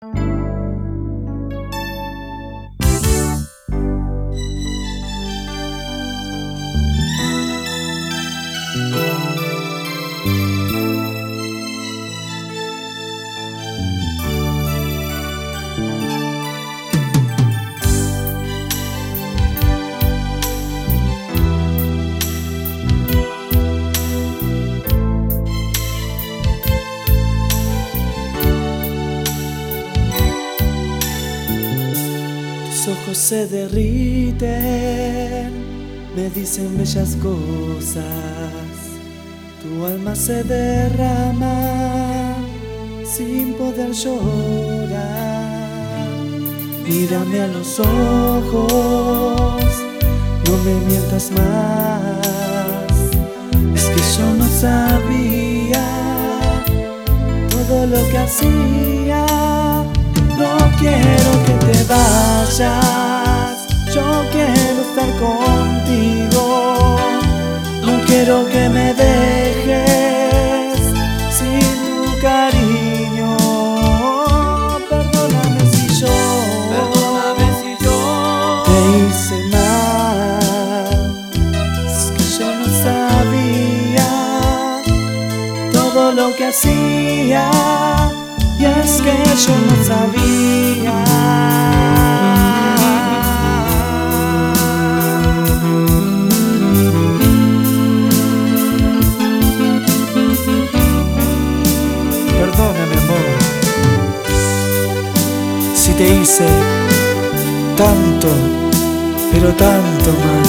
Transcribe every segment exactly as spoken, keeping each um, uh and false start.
Tus ojos se derriten, me dicen bellas cosas. Tu alma se derrama sin poder llorar. Mírame a los ojos, no me mientas más. Es que yo no sabía todo lo que hacía. No quiero que te vayas, yo quiero estar contigo. No quiero que me dejes sin tu cariño. Perdóname si yo, Perdóname si yo te hice mal. Es que yo no sabía todo lo que hacía. Y es que yo no sabía. Perdóname, amor, si te hice tanto, pero tanto mal.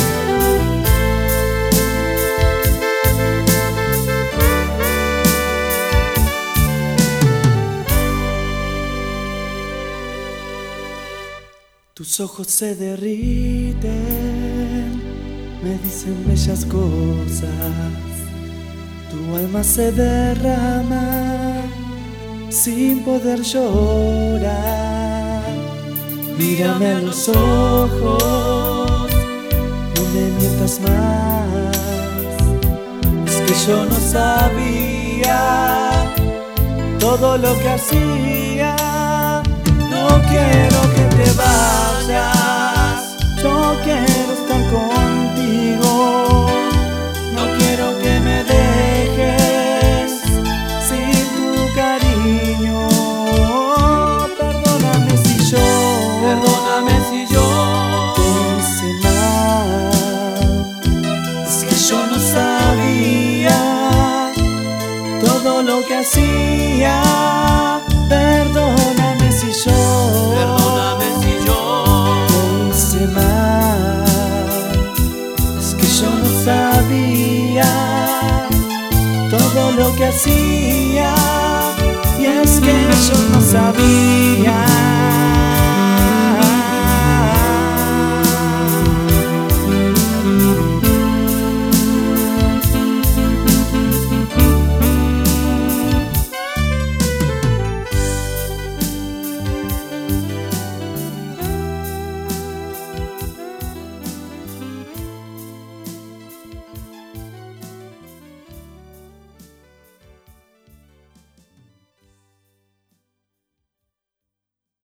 Tus ojos se derriten, me dicen bellas cosas. Tu alma se derrama sin poder llorar. Mírame a los ojos, no me mientas más. Es que yo no sabía todo lo que hacía. No quiero que te vayas, yo quiero estar contigo. No quiero que me dejes sin tu cariño. Perdóname si yo, Perdóname si yo te hice mal. Es que yo no sabía todo lo que hacía. Perdóname si yo, Perdóname si yo te hice mal. Es que yo no sabía todo lo que hacía. Y es que yo no sabía.